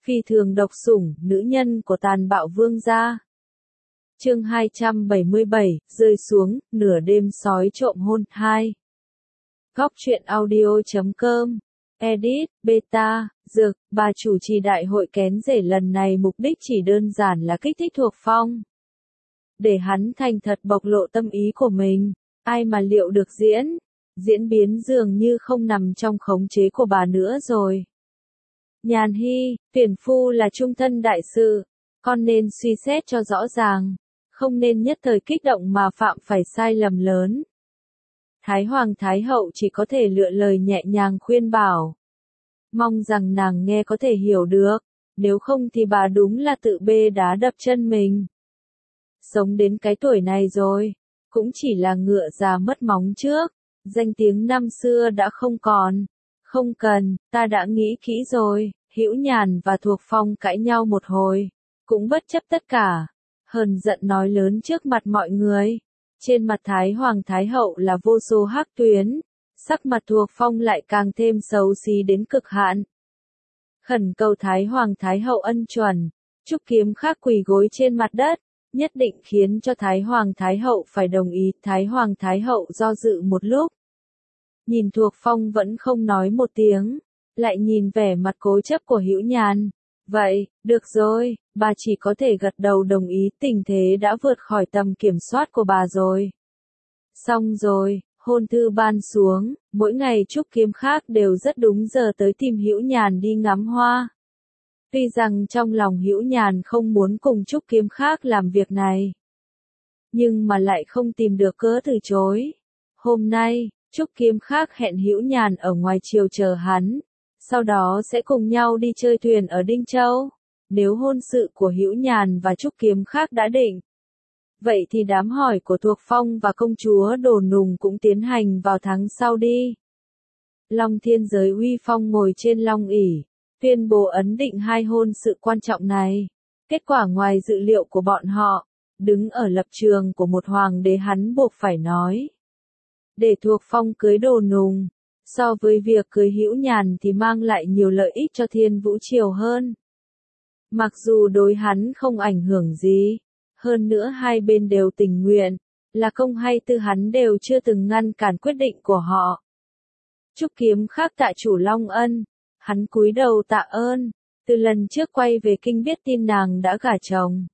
Phi thường độc sủng, nữ nhân của tàn bạo vương gia. Chương 277, rơi xuống, nửa đêm sói trộm hôn 2. Góc truyện audio.com. Edit, beta, dược, bà chủ trì đại hội kén rể lần này mục đích chỉ đơn giản là kích thích Thuộc Phong. Để hắn thành thật bộc lộ tâm ý của mình, ai mà liệu được diễn biến dường như không nằm trong khống chế của bà nữa rồi. Nhàn Hy, tuyển phu là trung thân đại sự, con nên suy xét cho rõ ràng, không nên nhất thời kích động mà phạm phải sai lầm lớn. Thái Hoàng Thái Hậu chỉ có thể lựa lời nhẹ nhàng khuyên bảo. Mong rằng nàng nghe có thể hiểu được, nếu không thì bà đúng là tự bê đá đập chân mình. Sống đến cái tuổi này rồi, cũng chỉ là ngựa già mất móng trước, danh tiếng năm xưa đã không còn. Không cần, ta đã nghĩ kỹ rồi. Hữu Nhàn và Thuộc Phong cãi nhau một hồi, cũng bất chấp tất cả, hờn giận nói lớn trước mặt mọi người. Trên mặt Thái Hoàng Thái Hậu là vô số hắc tuyến, sắc mặt Thuộc Phong lại càng thêm xấu xí đến cực hạn. Khẩn cầu Thái Hoàng Thái Hậu ân chuẩn, Trúc Kiếm Khác quỳ gối trên mặt đất, nhất định khiến cho Thái Hoàng Thái Hậu phải đồng ý. Thái Hoàng Thái Hậu do dự một lúc, nhìn Thuộc Phong vẫn không nói một tiếng, lại nhìn vẻ mặt cố chấp của Hữu Nhàn. Vậy, được rồi, bà chỉ có thể gật đầu đồng ý, tình thế đã vượt khỏi tầm kiểm soát của bà rồi. Xong rồi, hôn thư ban xuống, mỗi ngày Trúc Kiếm Khác đều rất đúng giờ tới tìm Hữu Nhàn đi ngắm hoa. Tuy rằng trong lòng Hữu Nhàn không muốn cùng Trúc Kiếm Khác làm việc này, nhưng mà lại không tìm được cớ từ chối. Hôm nay, Trúc Kiếm Khác hẹn Hữu Nhàn ở ngoài chiều chờ hắn, sau đó sẽ cùng nhau đi chơi thuyền ở Đinh Châu. Nếu hôn sự của Hữu Nhàn và Trúc Kiếm Khác đã định, vậy thì đám hỏi của Thuộc Phong và công chúa Đồ Nùng cũng tiến hành vào tháng sau đi. Long Thiên Giới uy phong ngồi trên long ỷ, tuyên bố ấn định hai hôn sự quan trọng này. Kết quả ngoài dự liệu của bọn họ, đứng ở lập trường của một hoàng đế hắn buộc phải nói. Để Thuộc Phong cưới Đồ Nùng, so với việc cưới Hữu Nhàn thì mang lại nhiều lợi ích cho Thiên Vũ Triều hơn. Mặc dù đối hắn không ảnh hưởng gì, hơn nữa hai bên đều tình nguyện, là công hay tư hắn đều chưa từng ngăn cản quyết định của họ. Trúc Kiếm Khác tạ chủ Long ân, hắn cúi đầu tạ ơn, từ lần trước quay về kinh biết tin nàng đã gả chồng.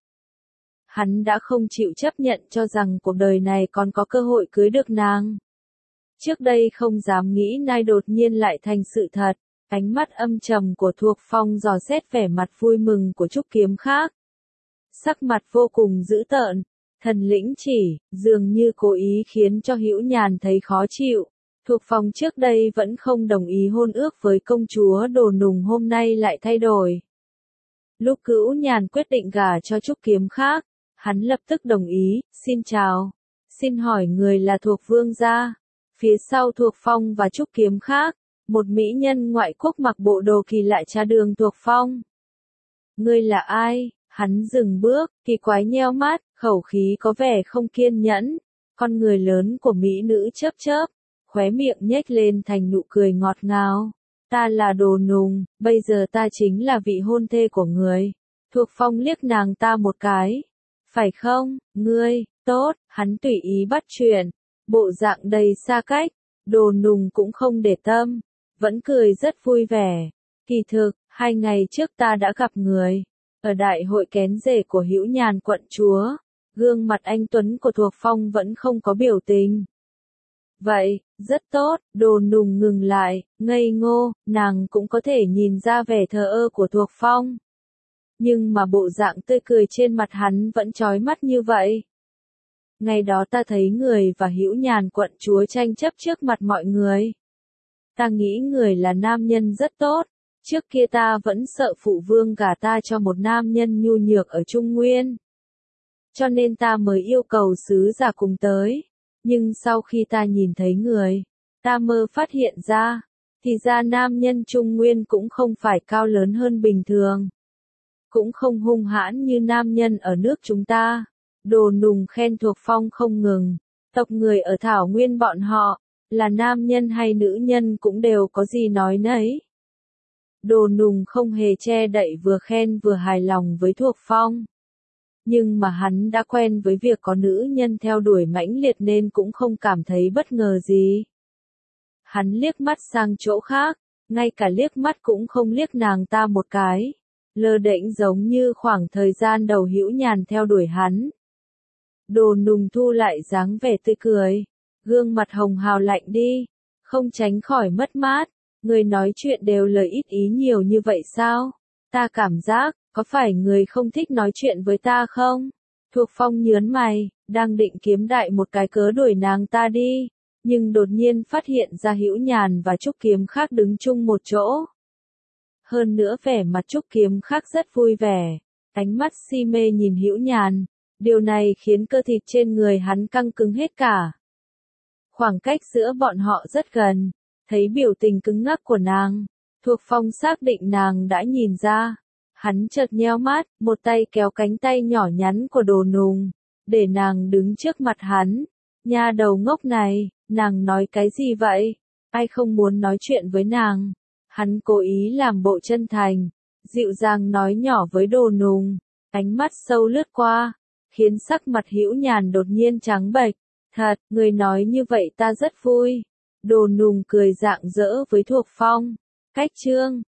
Hắn đã không chịu chấp nhận cho rằng cuộc đời này còn có cơ hội cưới được nàng. Trước đây không dám nghĩ nay đột nhiên lại thành sự thật, ánh mắt âm trầm của Thuộc Phong dò xét vẻ mặt vui mừng của Trúc Kiếm Khác. Sắc mặt vô cùng dữ tợn, thần lĩnh chỉ, dường như cố ý khiến cho Hữu Nhàn thấy khó chịu. Thuộc Phong trước đây vẫn không đồng ý hôn ước với công chúa Đồ Nùng, hôm nay lại thay đổi. Lúc Hữu Nhàn quyết định gả cho Trúc Kiếm Khác, hắn lập tức đồng ý. Xin chào, xin hỏi người là Thuộc Vương gia? Phía sau Thuộc Phong và Trúc Kiếm Khác, một mỹ nhân ngoại quốc mặc bộ đồ kỳ lạ tra đường Thuộc Phong. Ngươi là ai? Hắn dừng bước, kỳ quái nheo mắt, khẩu khí có vẻ không kiên nhẫn. Con người lớn của mỹ nữ chớp chớp, khóe miệng nhếch lên thành nụ cười ngọt ngào. Ta là Đồ Nùng, bây giờ ta chính là vị hôn thê của người. Thuộc Phong liếc nàng ta một cái. Phải không, ngươi, tốt, hắn tùy ý bắt chuyện. Bộ dạng đầy xa cách, Đồ Nùng cũng không để tâm, vẫn cười rất vui vẻ. Kỳ thực, 2 ngày trước ta đã gặp người, ở đại hội kén rể của Hữu Nhàn quận chúa, gương mặt anh tuấn của Thuộc Phong vẫn không có biểu tình. Vậy, rất tốt, Đồ Nùng ngừng lại, ngây ngô, nàng cũng có thể nhìn ra vẻ thờ ơ của Thuộc Phong. Nhưng mà bộ dạng tươi cười trên mặt hắn vẫn chói mắt như vậy. Ngày đó ta thấy người và Hữu Nhàn quận chúa tranh chấp trước mặt mọi người. Ta nghĩ người là nam nhân rất tốt, trước kia ta vẫn sợ phụ vương gả ta cho một nam nhân nhu nhược ở Trung Nguyên. Cho nên ta mới yêu cầu sứ giả cùng tới, nhưng sau khi ta nhìn thấy người, ta mơ phát hiện ra, thì ra nam nhân Trung Nguyên cũng không phải cao lớn hơn bình thường, cũng không hung hãn như nam nhân ở nước chúng ta. Đồ Nùng khen Thuộc Phong không ngừng, tộc người ở Thảo Nguyên bọn họ, là nam nhân hay nữ nhân cũng đều có gì nói nấy. Đồ Nùng không hề che đậy, vừa khen vừa hài lòng với Thuộc Phong. Nhưng mà hắn đã quen với việc có nữ nhân theo đuổi mãnh liệt nên cũng không cảm thấy bất ngờ gì. Hắn liếc mắt sang chỗ khác, ngay cả liếc mắt cũng không liếc nàng ta một cái, lơ đễnh giống như khoảng thời gian đầu Hữu Nhàn theo đuổi hắn. Đồ Nùng thu lại dáng vẻ tươi cười, gương mặt hồng hào lạnh đi, không tránh khỏi mất mát. Người nói chuyện đều lời ít ý nhiều như vậy sao? Ta cảm giác, có phải người không thích nói chuyện với ta không? Thuộc Phong nhớn mày, đang định kiếm đại một cái cớ đuổi nàng ta đi, nhưng đột nhiên phát hiện ra Hữu Nhàn và Trúc Kiếm khác đứng chung một chỗ. Hơn nữa vẻ mặt Trúc Kiếm khác rất vui vẻ, ánh mắt si mê nhìn Hữu Nhàn, điều này khiến cơ thịt trên người hắn căng cứng hết cả. Khoảng cách giữa bọn họ rất gần, thấy biểu tình cứng ngắc của nàng, Thuộc Phong xác định nàng đã nhìn ra. Hắn chợt nheo mắt, một tay kéo cánh tay nhỏ nhắn của Đồ Nùng, để nàng đứng trước mặt hắn. Nha đầu ngốc này, nàng nói cái gì vậy? Ai không muốn nói chuyện với nàng? Hắn cố ý làm bộ chân thành, dịu dàng nói nhỏ với Đồ Nùng, ánh mắt sâu lướt qua, khiến sắc mặt Hữu Nhàn đột nhiên trắng bệch. Thật, người nói như vậy ta rất vui. Đồ Nùng cười rạng rỡ với Thuộc Phong. Cách chương